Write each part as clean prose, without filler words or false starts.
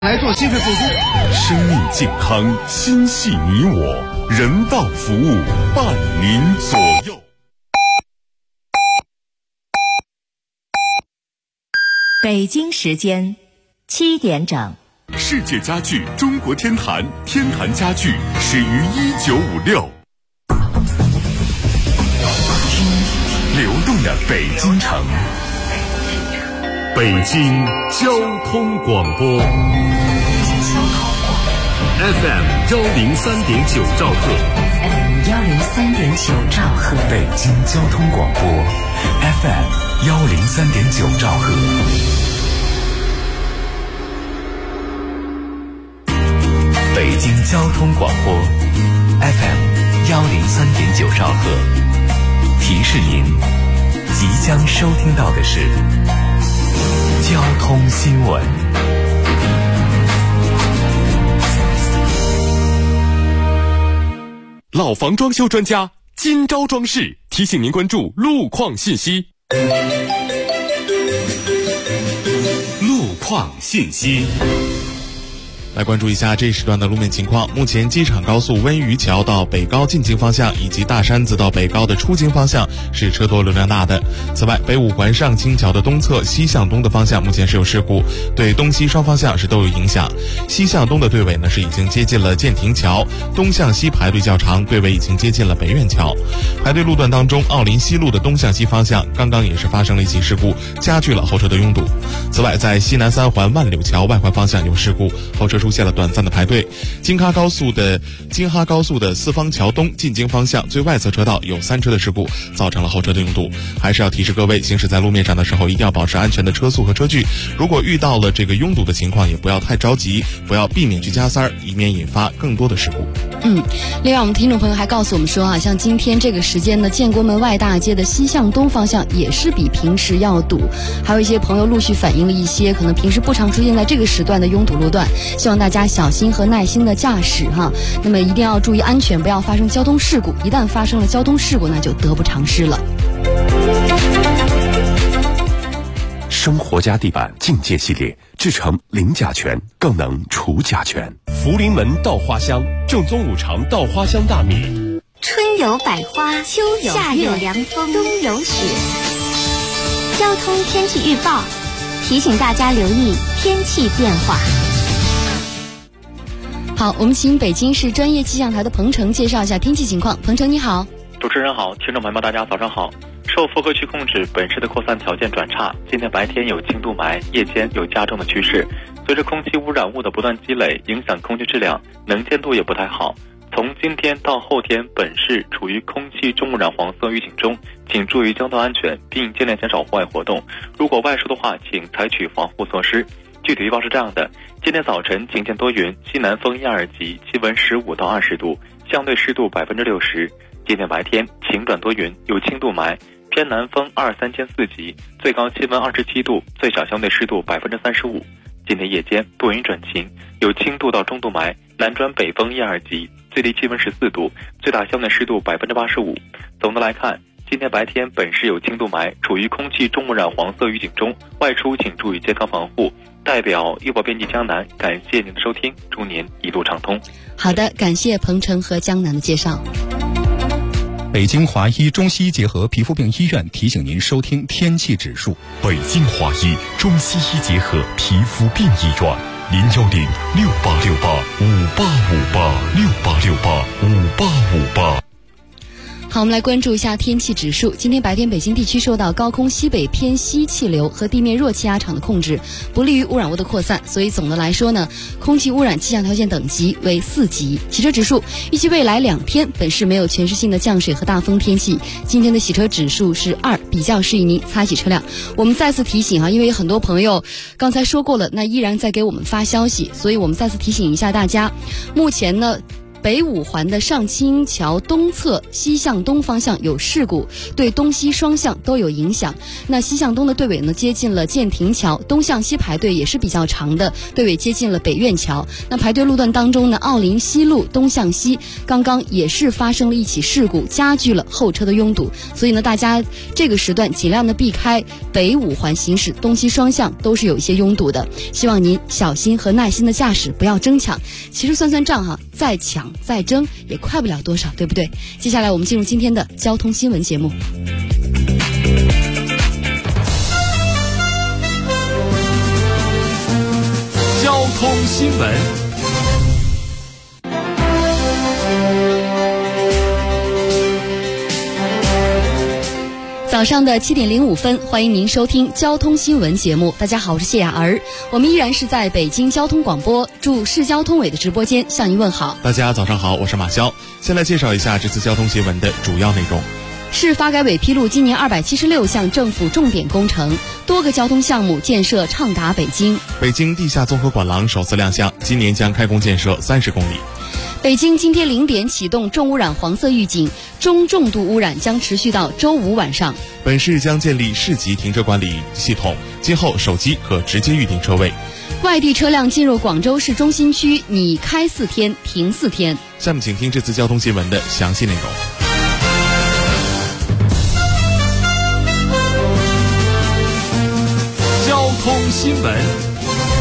来做心肺复苏， 生命健康，心系你我，人道服务伴您左右。 北京时间7点整。 世界家具中国天坛，天坛家具始于1956。听流动的北京城，北京交通广播 FM 103.9兆赫， FM 103.9兆赫， 北京交通广播 FM 103.9兆赫。北京交通广播 FM 103.9兆赫，提示您即将收听到的是交通新闻。老房装修专家金招装饰提醒您关注路况信息。路况信息。 来关注一下这一时段的路面情况。目前机场高速温榆桥到北高进京方向以及大山子到北高的出京方向是车多流量大的。此外，北五环上清桥的东侧西向东的方向目前是有事故，对东西双方向是都有影响。西向东的队尾呢是已经接近了建亭桥，东向西排队较长，队尾已经接近了北苑桥。排队路段当中，奥林西路的东向西方向刚刚也是发生了一起事故，加剧了后车的拥堵。此外，在西南三环万柳桥外环方向有事故，后车出现了短暂的排队。京哈高速的四方桥东进京方向最外侧车道有3车的事故，造成了后车的拥堵。还是要提示各位，行驶在路面上的时候一定要保持安全的车速和车距，如果遇到了这个拥堵的情况也不要太着急，不要避免去加塞儿，以免引发更多的事故。 另外我们听众朋友还告诉我们说像今天这个时间呢，建国门外大街的西向东方向也是比平时要堵，还有一些朋友陆续反映了一些可能平时不常出现在这个时段的拥堵路段，希望大家小心和耐心的驾驶那么一定要注意安全，不要发生交通事故，一旦发生了交通事故那就得不偿失了。 生活家地板境界系列制成零甲醛，更能除甲醛。 福临门稻花香，正宗五常稻花香大米。 春有百花，秋有夏有凉风，冬有雪。交通天气预报提醒大家留意天气变化。 好，我们请北京市专业气象台的彭程介绍一下天气情况。彭程你好。 主持人好，听众朋友们大家早上好。受负荷区控制本市的扩散条件转差，今天白天有轻度霾，夜间有加重的趋势。随着空气污染物的不断积累，影响空气质量，能见度也不太好。从今天到后天，本市处于空气重污染黄色预警中，请注意交通安全，并尽量减少户外活动。如果外出的话，请采取防护措施。具体预报是这样的：今天早晨晴间多云，西南风1、2级，气温15到20度，相对湿度60%。今天白天晴转多云，有轻度霾，偏南风2、3间4级，最高气温27度，最小相对湿度35%。今天夜间多云转晴，有轻度到中度霾，南转北风1、2级，最低气温14度，最大相对湿度85%。总的来看，今天白天本市有轻度霾，处于空气重污染黄色预警中，外出请注意健康防护。代表医保编辑江南感谢您的收听，祝您一路畅通。 好的，感谢彭程和江南的介绍。 北京华医中西医结合皮肤病医院提醒您收听天气指数。 北京华医中西医结合皮肤病医院，0868585858，68585858。 好，我们来关注一下天气指数。今天白天北京地区受到高空西北偏西气流和地面弱气压场的控制，不利于污染物的扩散，所以总的来说呢，空气污染气象条件等级为4级。洗车指数预计未来2天本市没有全市性的降水和大风天气，今天的洗车指数是2，比较适宜您擦洗车辆。我们再次提醒因为有很多朋友刚才说过了，那依然在给我们发消息，所以我们再次提醒一下大家，目前呢北五环的上清桥东侧西向东方向有事故，对东西双向都有影响。那西向东的队尾呢接近了建亭桥，东向西排队也是比较长的，队尾接近了北苑桥。那排队路段当中呢，奥林西路东向西刚刚也是发生了一起事故，加剧了后车的拥堵。所以呢，大家这个时段尽量的避开北五环行驶，东西双向都是有一些拥堵的。希望您小心和耐心的驾驶，不要争抢。其实算算账哈，再抢再争也快不了多少，对不对？接下来我们进入今天的交通新闻节目。 交通新闻。 早上的7点05分，欢迎您收听交通新闻节目。大家好，我是谢雅儿，我们依然是在北京交通广播驻市交通委的直播间向您问好。 大家早上好，我是马潇。先来介绍一下这次交通新闻的主要内容。 市发改委披露，今年276项政府重点工程，多个交通项目建设畅达北京。 北京地下综合管廊首次亮相，今年将开工建设30公里。 北京今天0点启动重污染黄色预警，中重度污染将持续到周五晚上。 本市将建立市级停车管理系统，今后手机可直接预订车位。 外地车辆进入广州市中心区，拟开4天停4天。 下面请听这次交通新闻的详细内容。 交通新闻。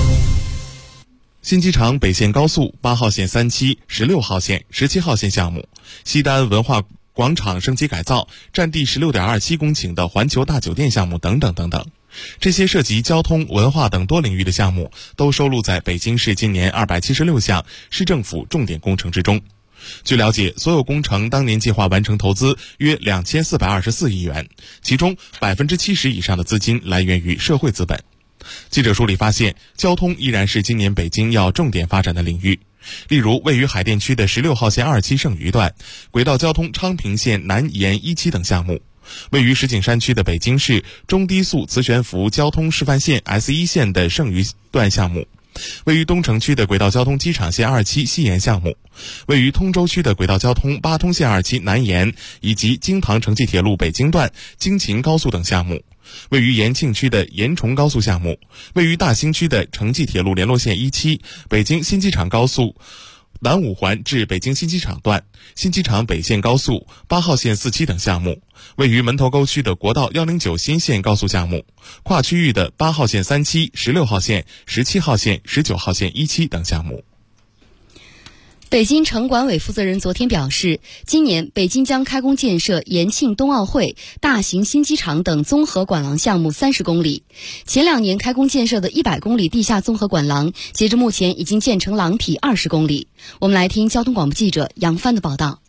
新机场北线高速8号线3期、16号线、17号线项目，西单文化广场升级改造，占地16.27公顷的环球大酒店项目等等等等。这些涉及交通、文化等多领域的项目，都收录在北京市今年276项市政府重点工程之中。据了解，所有工程当年计划完成投资约2424亿元，其中70%以上的资金来源于社会资本。记者梳理发现，交通依然是今年北京要重点发展的领域。例如，位于海淀区的16号线2期剩余段、轨道交通昌平线南延1期等项目；位于石景山区的北京市中低速磁悬浮交通示范线 S1 线的剩余段项目；位于东城区的轨道交通机场线2期西延项目；位于通州区的轨道交通八通线2期南延，以及京唐城际铁路北京段、京秦高速等项目；位于延庆区的延崇高速项目；位于大兴区的城际铁路联络线1期、北京新机场高速南五环至北京新机场段、新机场北线高速8号线4期等项目；位于门头沟区的国道109新线高速项目；跨区域的8号线3期、16号线、17号线、19号线1期等项目。 北京城管委负责人昨天表示，今年北京将开工建设延庆冬奥会、大型新机场等综合管廊项目30公里。前2年开工建设的100公里地下综合管廊，截至目前已经建成廊体20公里。我们来听交通广播记者杨帆的报道。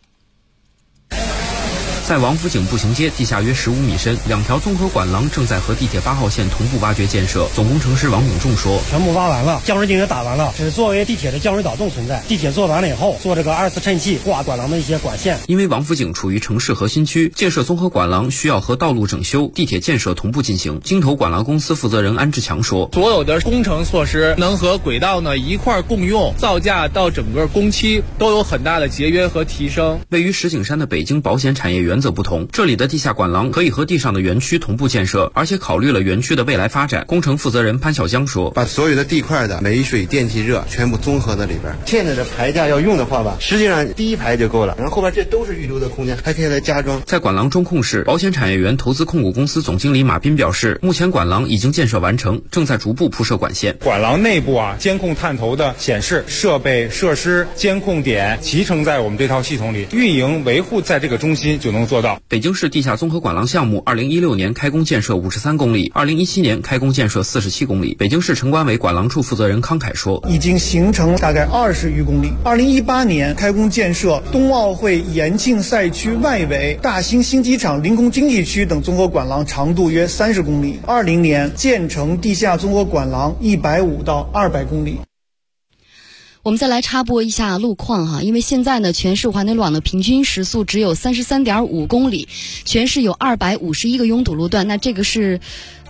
在王府井步行街地下约15米深，2条综合管廊正在和地铁8号线同步挖掘建设。总工程师王永仲说：“ 全部挖完了，降水井也打完了，只作为地铁的降水导洞存在。地铁做完了以后，做这个2次衬气挂管廊的一些管线。 因为王府井处于城市核心区，建设综合管廊需要和道路整修、地铁建设同步进行。京投管廊公司负责人安志强说： 所有的工程措施能和轨道呢一块共用，造价到整个工期都有很大的节约和提升。” 位于石景山的北京保险产业园则不同，这里的地下管廊可以和地上的园区同步建设，而且考虑了园区的未来发展。工程负责人潘小江说：“ 把所有的地块的煤水电气热全部综合在里边。现在的排架要用的话吧，实际上第一排就够了，然后后边这都是预留的空间，还可以来加装。” 在管廊中控室，保险产业园投资控股公司总经理马斌表示，目前管廊已经建设完成，正在逐步铺设管线。 管廊内部监控探头的显示设备、设施、监控点集成在我们这套系统里，运营维护在这个中心就能做到。 北京市地下综合管廊项目2016年开工建设53公里，2017年开工建设47公里。北京市城管委管廊处负责人康凯说：“ 已经形成大概20余公里。2018年开工建设冬奥会延庆赛区外围、大兴新机场临空经济区等综合管廊，长度约30公里。20年建成地下综合管廊150到200公里。” 我们再来插播一下路况哈，因为现在呢，全市环内路网的平均时速只有33.5公里，全市有251个拥堵路段，那这个是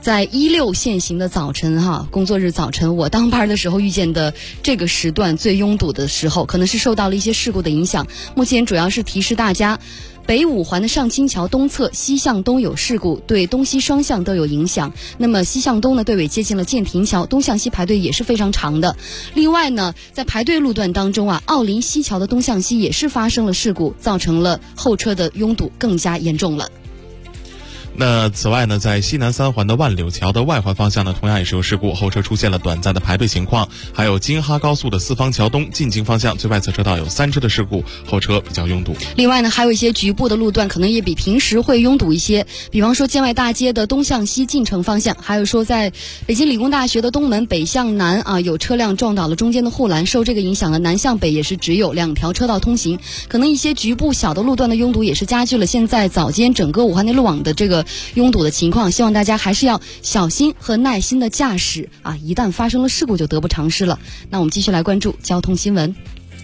在16限行的早晨工作日早晨，我当班的时候遇见的这个时段最拥堵的时候，可能是受到了一些事故的影响。目前主要是提示大家，北五环的上清桥东侧西向东有事故，对东西双向都有影响。那么西向东呢，队尾接近了建亭桥，东向西排队也是非常长的。另外呢，在排队路段当中奥林西桥的东向西也是发生了事故，造成了后车的拥堵更加严重了。 那此外呢，在西南三环的万柳桥的外环方向呢，同样也是有事故，后车出现了短暂的排队情况。还有京哈高速的四方桥东进京方向最外侧车道有3车的事故，后车比较拥堵。 另外呢，还有一些局部的路段可能也比平时会拥堵一些，比方说建外大街的东向西进城方向，还有说在北京理工大学的东门北向南有车辆撞倒了中间的护栏，受这个影响呢，南向北也是只有2条车道通行，可能一些局部小的路段的拥堵也是加剧了现在早间整个五环内路网的这个拥堵的情况。希望大家还是要小心和耐心的驾驶一旦发生了事故就得不偿失了。那我们继续来关注交通新闻。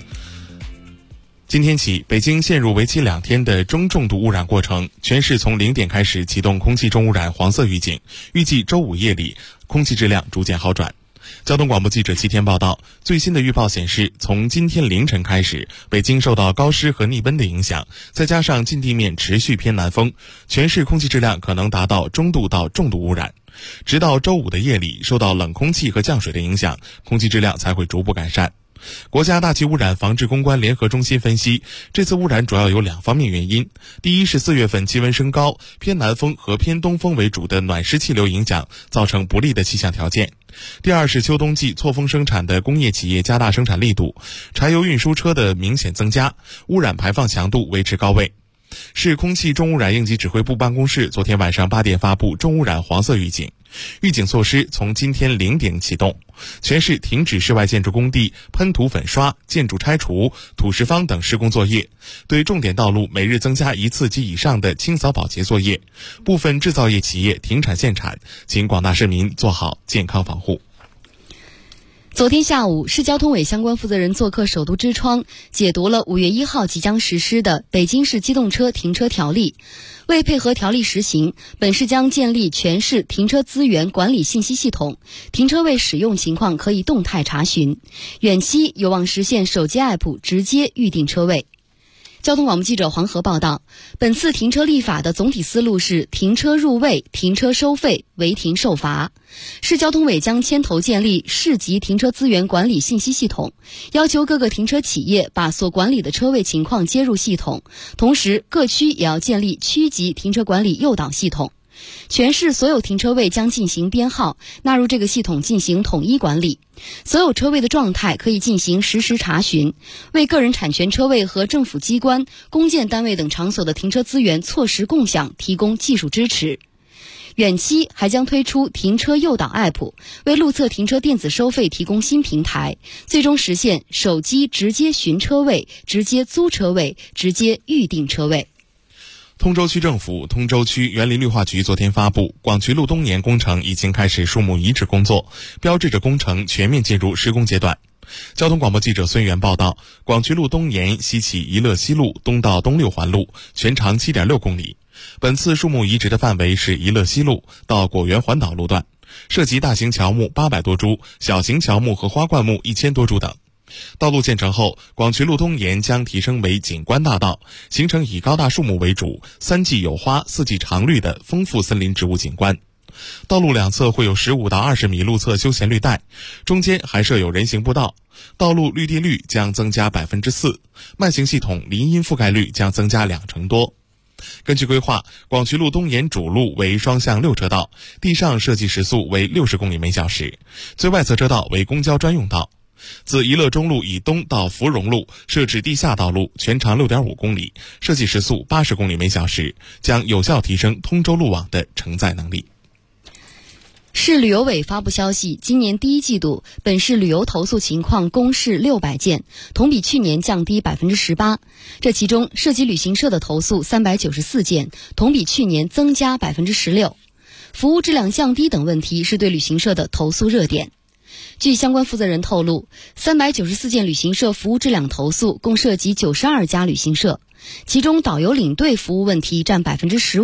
今天起，北京陷入为期2天的中重度污染过程，全市从0点开始启动空气重污染黄色预警，预计周5夜里空气质量逐渐好转。交通广播记者7天报道，最新的预报显示，从今天凌晨开始，北京受到高湿和逆温的影响，再加上近地面持续偏南风，全市空气质量可能达到中度到重度污染。直到周5的夜里，受到冷空气和降水的影响，空气质量才会逐步改善。国家大气污染防治攻关联合中心分析，这次污染主要有2方面原因。第一是4月份气温升高，偏南风和偏东风为主的暖湿气流影响，造成不利的气象条件。第二是秋冬季错峰生产的工业企业加大生产力度，柴油运输车的明显增加，污染排放强度维持高位。市空气重污染应急指挥部办公室昨天晚上8点发布重污染黄色预警，预警措施从今天0点启动，全市停止室外建筑工地喷涂粉刷、建筑拆除、土石方等施工作业，对重点道路每日增加1次及以上的清扫保洁作业，部分制造业企业停产限产，请广大市民做好健康防护。 昨天下午，市交通委相关负责人做客首都之窗，解读了5月1号即将实施的北京市机动车停车条例。为配合条例实行，本市将建立全市停车资源管理信息系统，停车位使用情况可以动态查询，远期有望实现手机 app 直接预订车位。交通广播记者黄河报道，本次停车立法的总体思路是停车入位、停车收费、违停受罚。市交通委将牵头建立市级停车资源管理信息系统，要求各个停车企业把所管理的车位情况接入系统，同时各区也要建立区级停车管理诱导系统。全市所有停车位将进行编号，纳入这个系统进行统一管理。所有车位的状态可以进行实时查询，为个人产权车位和政府机关、公建单位等场所的停车资源错时共享提供技术支持。远期还将推出停车诱导 app， 为路侧停车电子收费提供新平台，最终实现手机直接寻车位、直接租车位、直接预订车位。 通州区政府通州区园林绿化局昨天发布，广渠路东沿工程已经开始树木移植工作，标志着工程全面进入施工阶段。交通广播记者孙源报道，广渠路东沿西起宜乐西路东到东六环路，全长 7.6 公里。本次树木移植的范围是宜乐西路到果园环岛路段，涉及大型乔木800多株、小型乔木和花灌木1000多株等。道路建成后，广渠路东沿将提升为景观大道，形成以高大树木为主、3季有花、4季常绿的丰富森林植物景观。道路两侧会有15到20米路侧休闲绿带，中间还设有人行步道，道路绿地率将增加 4%， 慢行系统林荫覆盖率将增加2成多。根据规划，广渠路东沿主路为双向6车道，地上设计时速为60公里每小时，最外侧车道为公交专用道。自宜乐中路以东到芙蓉路设置地下道路，全长 6.5 公里，设计时速80公里每小时，将有效提升通州路网的承载能力。 市旅游委发布消息，今年第一季度本市旅游投诉情况公示600件，同比去年降低 18%。这其中涉及旅行社的投诉394件，同比去年增加 16%。服务质量降低等问题是对旅行社的投诉热点。据相关负责人透露，394件旅行社服务质量投诉共涉及92家旅行社，其中导游领队服务问题占 15%，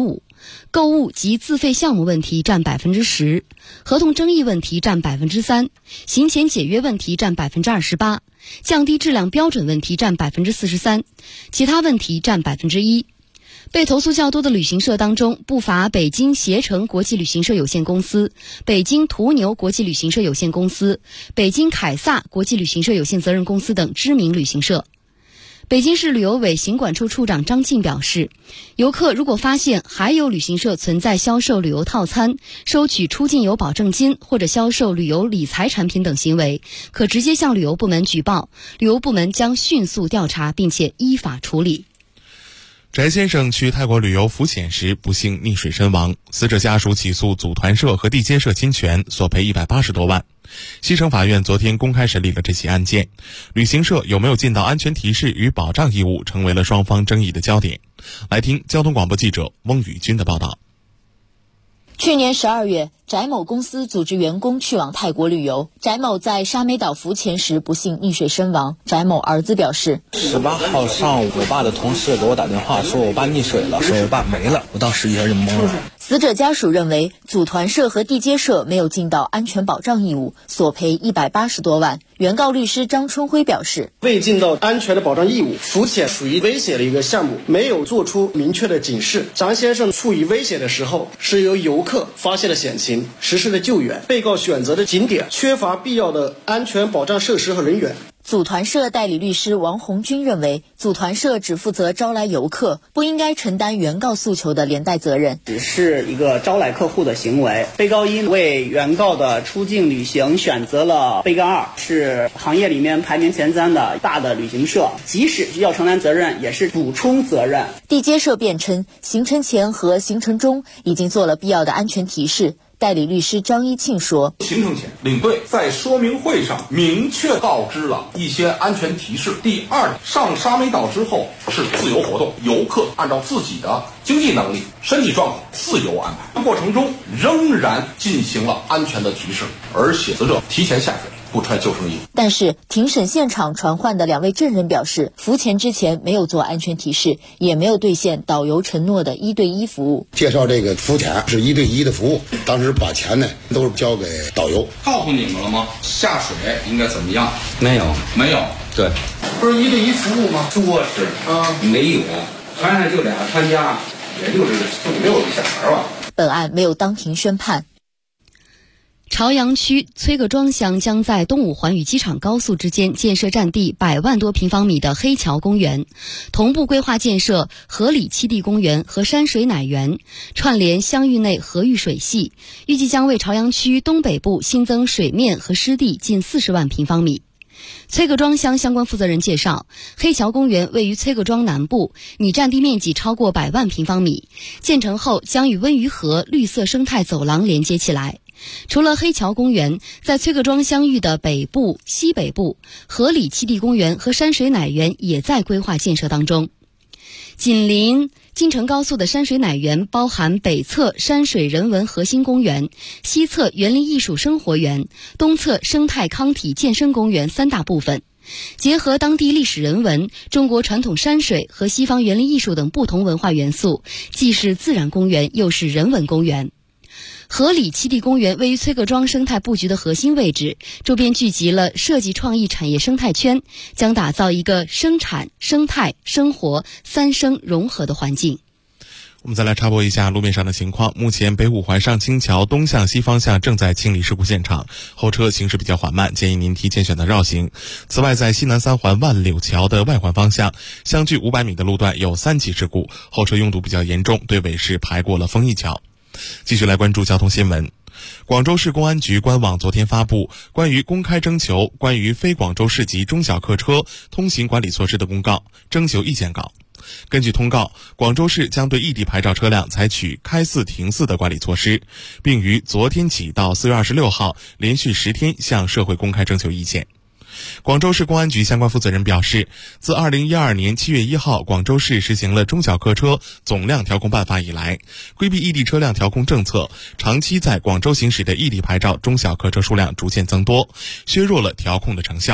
购物及自费项目问题占 10%， 合同争议问题占 3%， 行前解约问题占 28%， 降低质量标准问题占 43%， 其他问题占 1%。被投诉较多的旅行社当中，不乏北京携程国际旅行社有限公司、北京途牛国际旅行社有限公司、北京凯撒国际旅行社有限责任公司等知名旅行社。北京市旅游委行管处处长张静表示，游客如果发现还有旅行社存在销售旅游套餐、收取出境游保证金或者销售旅游理财产品等行为，可直接向旅游部门举报，旅游部门将迅速调查并且依法处理。 翟先生去泰国旅游浮潜时不幸溺水身亡，死者家属起诉组团社和地接社侵权，索赔180多万。西城法院昨天公开审理了这起案件，旅行社有没有尽到安全提示与保障义务，成为了双方争议的焦点。来听交通广播记者翁宇军的报道。 去年12月，翟某公司组织员工去往泰国旅游，翟某在沙美岛浮潜时不幸溺水身亡。翟某儿子表示 ，18号上午，我爸的同事给我打电话说我爸溺水了，说我爸没了，我当时一下就懵了。 死者家属认为组团社和地接社没有尽到安全保障义务，索赔180多万。原告律师张春辉表示， 未尽到安全的保障义务，浮潜属于危险的一个项目，没有做出明确的警示。张先生处于危险的时候，是由游客发现了险情，实施了救援。被告选择的景点缺乏必要的安全保障设施和人员。 组团社代理律师王红军认为，组团社只负责招来游客，不应该承担原告诉求的连带责任。 只是一个招来客户的行为，被告因为原告的出境旅行选择了备干2，是行业里面排名前3的大的旅行社，即使要承担责任，也是补充责任。 地接社辩称，行程前和行程中已经做了必要的安全提示。代理律师张一庆说， 行程前领队在说明会上明确告知了一些安全提示。第二，上沙美岛之后是自由活动，游客按照自己的经济能力、身体状况自由安排，过程中仍然进行了安全的提示，而且死者提前下水，不穿救生衣。 但是庭审现场传唤的2位证人表示，浮潜之前没有做安全提示，也没有兑现导游承诺的1对1服务。 介绍这个浮潜是1对1的服务，当时把钱呢都是交给导游。 告诉你们了吗？下水应该怎么样？ 没有。对， 不是1对1服务吗？就是没有，船上就俩船家，也就是5、6个小孩吧。 本案没有当庭宣判。朝阳区崔各庄乡将在东武环宇机场高速之间建设占地100万多平方米的黑桥公园，同步规划建设河里栖地公园和山水乃园，串联乡域内河域水系，预计将为朝阳区东北部新增水面和湿地近40万平方米。崔各庄乡相关负责人介绍，黑桥公园位于崔各庄南部，拟占地面积超过100万平方米，建成后将与温榆河绿色生态走廊连接起来。除了黑桥公园，在崔各庄乡域的北部、西北部，河里栖地公园和山水乃园也在规划建设当中。紧邻京承高速的山水乃园包含北侧山水人文核心公园、西侧园林艺术生活园、东侧生态康体健身公园3大部分，结合当地历史人文、中国传统山水和西方园林艺术等不同文化元素，既是自然公园又是人文公园。河里栖地公园位于崔各庄生态布局的核心位置，周边聚集了设计创意产业生态圈，将打造一个生产、生态、生活3生融合的环境。 我们再来插播一下路面上的情况。目前北五环上清桥东向西方向正在清理事故现场，后车行驶比较缓慢，建议您提前选择绕行。此外，在西南3环万柳桥的外环方向，相距500米的路段有3起事故，后车拥堵比较严重，队尾是排过了丰益桥。继续来关注交通新闻。广州市公安局官网昨天发布关于公开征求关于非广州市级中小客车通行管理措施的公告，征求意见稿。根据通告，广州市将对异地牌照车辆采取开4停4的管理措施，并于昨天起到4月26号连续10天向社会公开征求意见。广州市公安局相关负责人表示，自2012年7月1号广州市实行了中小客车总量调控办法以来，规避异地车辆调控政策，长期在广州行驶的异地牌照中小客车数量逐渐增多，削弱了调控的成效。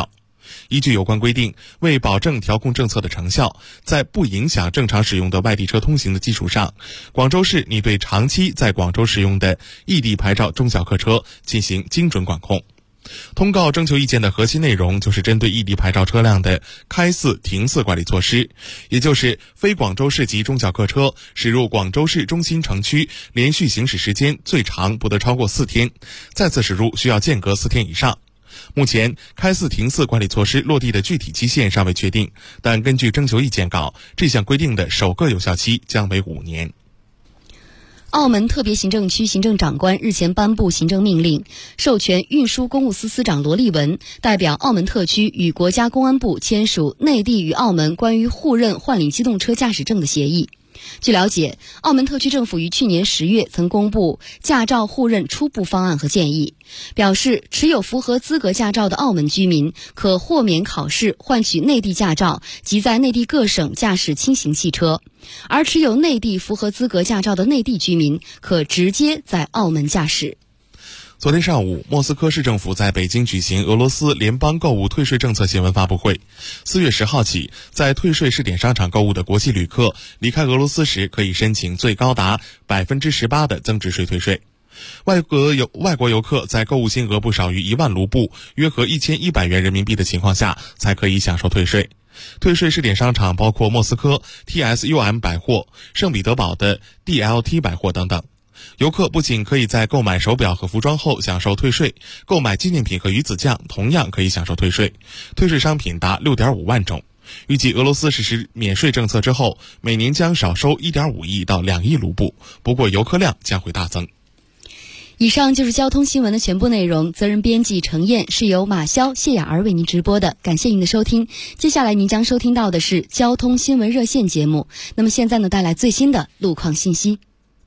依据有关规定，为保证调控政策的成效，在不影响正常使用的外地车通行的基础上，广州市拟对长期在广州使用的异地牌照中小客车进行精准管控。通告征求意见的核心内容就是针对异地牌照车辆的开四停四管理措施，也就是非广州市级中小客车驶入广州市中心城区连续行驶时间最长不得超过4天，再次驶入需要间隔4天以上。目前开四停四管理措施落地的具体期限尚未确定，但根据征求意见稿，这项规定的首个有效期将为5年。 澳门特别行政区行政长官日前颁布行政命令，授权运输公务司司长罗立文代表澳门特区与国家公安部签署内地与澳门关于互认换领机动车驾驶证的协议。据了解，澳门特区政府于去年10月曾公布驾照互认初步方案和建议，表示持有符合资格驾照的澳门居民可豁免考试换取内地驾照及在内地各省驾驶轻型汽车，而持有内地符合资格驾照的内地居民可直接在澳门驾驶。 昨天上午，莫斯科市政府在北京举行俄罗斯联邦购物退税政策新闻发布会。4月10号起，在退税试点商场购物的国际旅客离开俄罗斯时，可以申请最高达 18% 的增值税退税。外国游客在购物金额不少于1万卢布，约合1100元人民币的情况下，才可以享受退税。退税试点商场包括莫斯科 TSUM 百货、圣彼得堡的 DLT 百货等等。游客不仅可以在购买手表和服装后享受退税，购买纪念品和鱼子酱同样可以享受退税。退税商品达 6.5 万种。预计俄罗斯实施免税政策之后，每年将少收 1.5 亿到2亿卢布，不过游客量将会大增。 以上就是交通新闻的全部内容，责任编辑程燕，是由马潇、谢雅儿为您直播的，感谢您的收听。接下来您将收听到的是交通新闻热线节目，那么现在呢，带来最新的路况信息。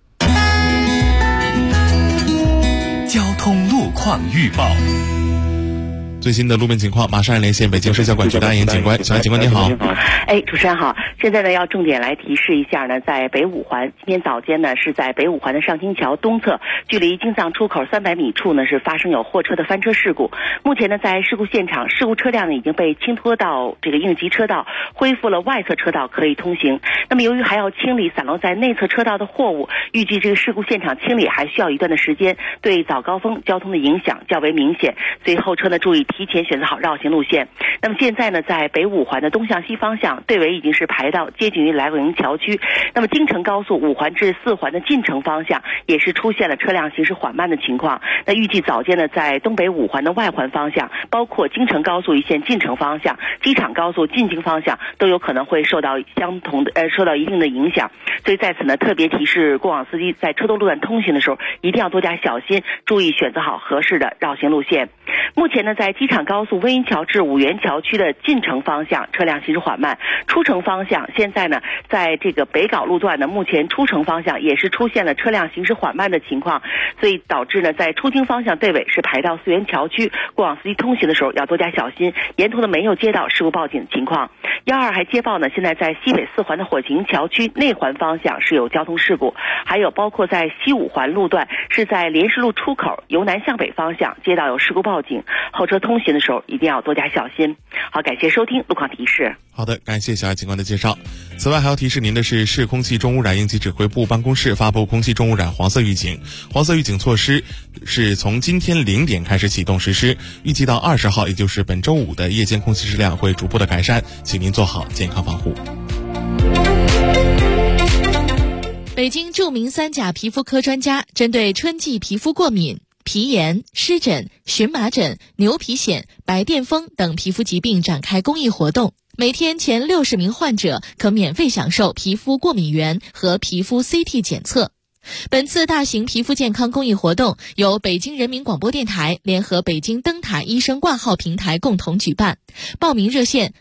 交通路况预报， 最新的路面情况马上连线北京市交管局的安岩警官。小安警官您好。 主持人好。现在呢要重点来提示一下呢，在北五环，今天早间呢是在北五环的上清桥东侧，距离京藏出口300米处呢是发生有货车的翻车事故。目前呢在事故现场，事故车辆呢已经被倾拖到这个应急车道，恢复了外侧车道可以通行。那么由于还要清理散落在内侧车道的货物，预计这个事故现场清理还需要一段的时间，对早高峰交通的影响较为明显，所以后车呢注意提前选择好绕行路线。那么现在呢在北五环的东向西方向，队尾已经是排到接近于来广营桥区。那么京承高速5环至4环的进城方向也是出现了车辆行驶缓慢的情况。那预计早间呢在东北5环的外环方向，包括京承高速一线进城方向、机场高速进京方向都有可能会受到一定的影响。所以在此呢特别提示过往司机在车多路段通行的时候一定要多加小心，注意选择好合适的绕行路线。目前呢在机场高速温榆桥至五原桥区的进城方向车辆行驶缓慢，出城方向现在呢在这个北碞路段呢，目前出城方向也是出现了车辆行驶缓慢的情况，所以导致呢在出京方向队尾是排到四原桥区，过往司机通行的时候要多加小心，沿途呢没有接到事故报警的情况。12还接报呢，现在在西北4环的火行桥区内环方向是有交通事故，还有包括在西5环路段是在莲石路出口由南向北方向接到有事故报警，后车通行的时候一定要多加小心。好，感谢收听路况提示。 好的，感谢小爱警官的介绍。此外还要提示您的是，市空气重污染应急指挥部办公室发布空气重污染黄色预警，黄色预警措施是从今天0点开始启动实施，预计到20号，也就是本周5的夜间空气质量会逐步的改善，请您做好健康防护。 北京著名3甲皮肤科专家针对春季皮肤过敏、皮炎、湿疹、荨麻疹、牛皮癣、白癜风等皮肤疾病展开公益活动，每天前60名患者可免费享受皮肤过敏原和皮肤 CT 检测。本次大型皮肤健康公益活动由北京人民广播电台联合北京灯塔医生挂号平台共同举办，报名热线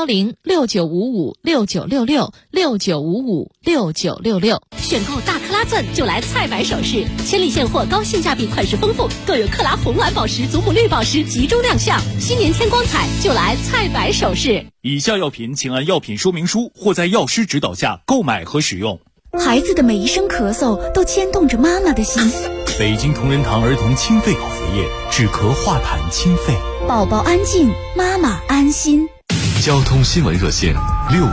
010-6955-6966，6955-6966。 选购大克拉钻就来菜百首饰，千里现货，高性价比，款式丰富，更有克拉红蓝宝石、祖母绿宝石集中亮相，新年添光彩就来菜百首饰。 以下药品请按药品说明书或在药师指导下购买和使用。 孩子的每一声咳嗽都牵动着妈妈的心。 北京同仁堂儿童清肺口服液，止咳化痰清肺， 宝宝安静，妈妈安安心。 交通新闻热线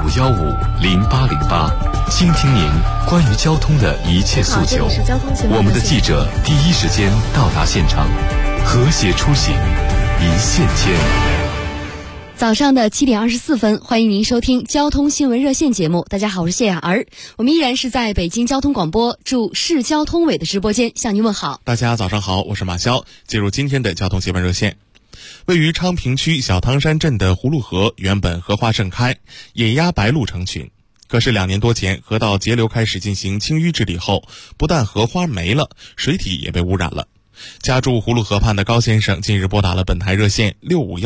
65150808，倾听您关于交通的一切诉求。我们的记者第一时间到达现场，和谐出行，一线牵。 早上的7点24分，欢迎您收听交通新闻热线节目。大家好，我是谢雅儿，我们依然是在北京交通广播驻市交通委的直播间向您问好。 大家早上好，我是马潇。进入今天的交通新闻热线。位于昌平区小汤山镇的葫芦河原本荷花盛开，野鸭白鹭成群。可是2年多前，河道截流开始进行清淤治理后，不但荷花没了，水体也被污染了。家住葫芦河畔的高先生近日拨打了本台热线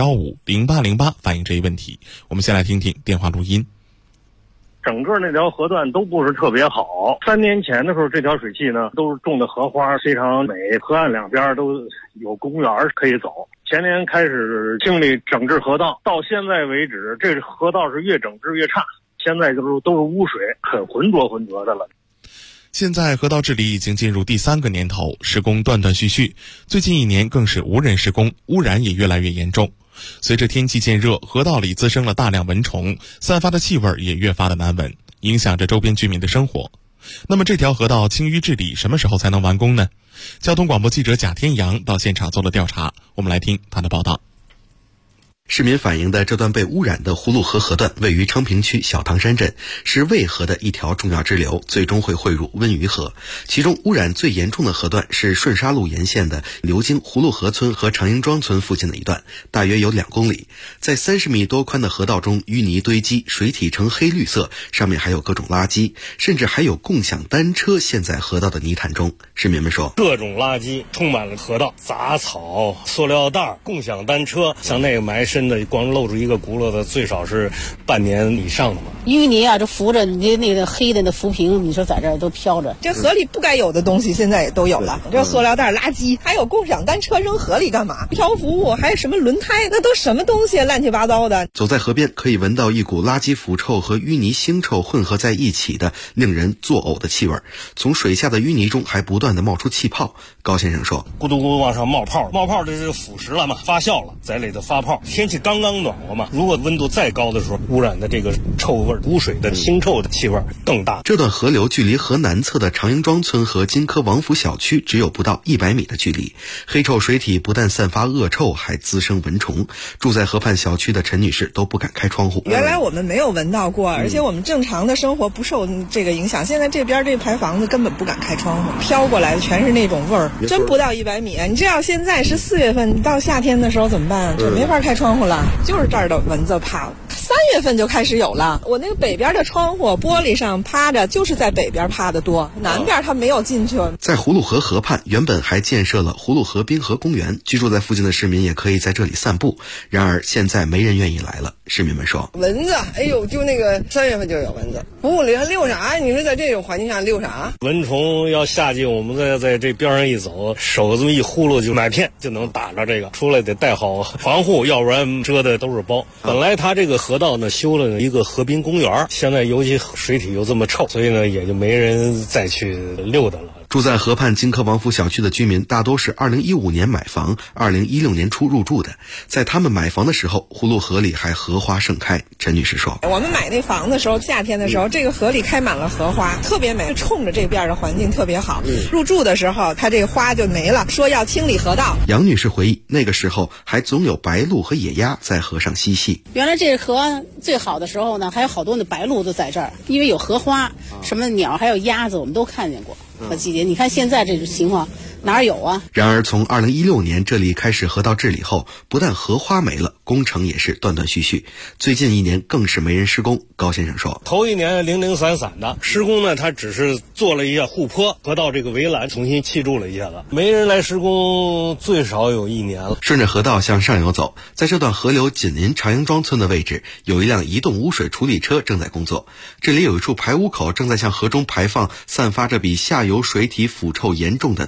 65150808，反映这一问题。我们先来听听电话录音。 整个那条河段都不是特别好。3年前的时候，这条水系呢都是种的荷花，非常美，河岸两边都有公园可以走。前年开始清理整治河道，到现在为止，这河道是越整治越差，现在都是污水，很浑浊的了。 现在河道治理已经进入第3个年头，施工断断续续，最近1年更是无人施工，污染也越来越严重。随着天气渐热，河道里滋生了大量蚊虫，散发的气味也越发的难闻，影响着周边居民的生活。那么这条河道清淤治理什么时候才能完工呢？交通广播记者贾天阳到现场做了调查，我们来听他的报道。 市民反映的这段被污染的葫芦河河段位于昌平区小汤山镇，是渭河的一条重要支流，最终会汇入温榆河。其中污染最严重的河段是顺沙路沿线的流经葫芦河村和长营庄村附近的一段，大约有2公里。在30米多宽的河道中，淤泥堆积，水体呈黑绿色，上面还有各种垃圾，甚至还有共享单车陷在河道的泥潭中。市民们说， 各种垃圾充满了河道，杂草、塑料袋、共享单车，像那个埋深的光露出一个轱辘的，最少是半年以上的嘛。 淤泥啊，这浮着，你那个黑的那浮萍，你说在这儿都飘着。 这河里不该有的东西现在也都有了，这塑料袋、垃圾，还有共享单车扔河里干嘛？漂浮，还有什么轮胎，那都什么东西，乱七八糟的。 走在河边，可以闻到一股垃圾腐臭和淤泥腥臭混合在一起的令人作呕的气味。从水下的淤泥中还不断的冒出气泡。高先生说， 咕嘟咕嘟往上冒泡，冒泡这是腐蚀了嘛，发酵了，在里头发泡。天气刚刚暖和嘛，如果温度再高的时候，污染的这个臭味、污水的腥臭的气味更大。 这段河流距离河南侧的长营庄村和金科王府小区只有不到100米的距离，黑臭水体不但散发恶臭，还滋生蚊虫。住在河畔小区的陈女士都不敢开窗户。 原来我们没有闻到过，而且我们正常的生活不受这个影响。现在这边这排房子根本不敢开窗户，飘过来的全是那种味儿，真不到100米。你这要现在是4月份，到夏天的时候怎么办？这没法开窗户了，就是这儿的蚊子怕了。3月份就开始有了，我那个北边的窗户玻璃上趴着，就是在北边趴的多，南边它没有进去。 在葫芦河河畔原本还建设了葫芦河滨河公园，居住在附近的市民也可以在这里散步。然而现在没人愿意来了。市民们说， 蚊子，哎呦，就那个3月份就有蚊子，屋里还溜啥？你说在这种环境下溜啥？ 蚊虫要下去，我们在这边上一走，手这么一呼噜就买片就能打着这个，出来得带好防护，要不然蛰的都是包。本来它这个河道呢修了一个河滨公园，现在尤其水体又这么臭，所以呢也就没人再去溜达了。 住在河畔金科王府小区的居民大多是2015年买房，2016年初入住的。在他们买房的时候，葫芦河里还荷花盛开。陈女士说， 我们买那房的时候，夏天的时候，这个河里开满了荷花，特别美，冲着这边的环境特别好。入住的时候，它这个花就没了，说要清理河道。 杨女士回忆，那个时候还总有白鹭和野鸭在河上嬉戏。 原来这河最好的时候呢，还有好多的白鹭都在这儿，因为有荷花，什么鸟还有鸭子我们都看见过。和季节，你看现在这种情况哪有啊？ 然而从2016年这里开始河道治理后，不但荷花没了，工程也是断断续续。最近1年更是没人施工。高先生说， 头1年零零散散的施工呢，他只是做了一下护坡，河道这个围栏重新砌筑了一下子，没人来施工，最少有1年了。 顺着河道向上游走，在这段河流紧邻长营庄村的位置，有一辆移动污水处理车正在工作。这里有一处排污口正在向河中排放散发着比下游水体腐臭严重的多的污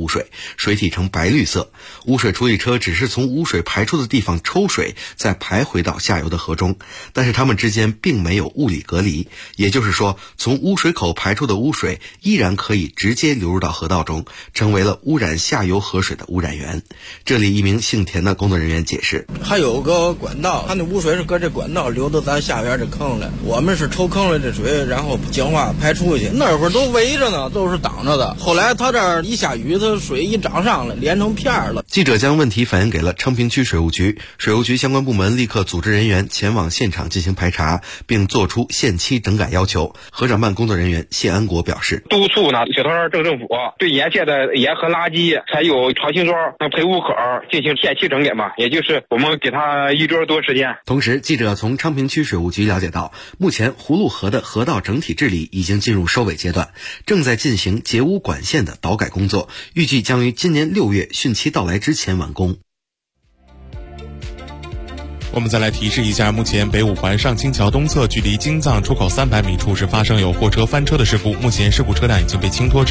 污水，水体呈白绿色。污水处理车只是从污水排出的地方抽水，再排回到下游的河中，但是它们之间并没有物理隔离，也就是说，从污水口排出的污水依然可以直接流入到河道中，成为了污染下游河水的污染源。这里一名姓田的工作人员解释， 还有个管道，它那污水是搁这管道流到咱下边这坑里，我们是抽坑里的水，然后净化排出去。那会儿都围着呢，都是挡着的。后来它这儿一下雨，它水一涨上来，连成片了。 记者将问题反映给了昌平区水务局，水务局相关部门立刻组织人员前往现场进行排查，并作出限期整改要求。河长办工作人员谢安国表示， 督促呢小汤镇政府对沿线的沿河垃圾还有长辛庄排污口进行限期整改嘛，也就是我们给他1周多时间。 同时，记者从昌平区水务局了解到，目前葫芦河的河道整体治理已经进入收尾阶段，正在进行截污管线的导改工作，预计将于今年6月汛期到来之前完工。 我们再来提示一下，目前北五环上清桥东侧距离京藏出口300米处是发生有货车翻车的事故，目前事故车辆已经被清脱至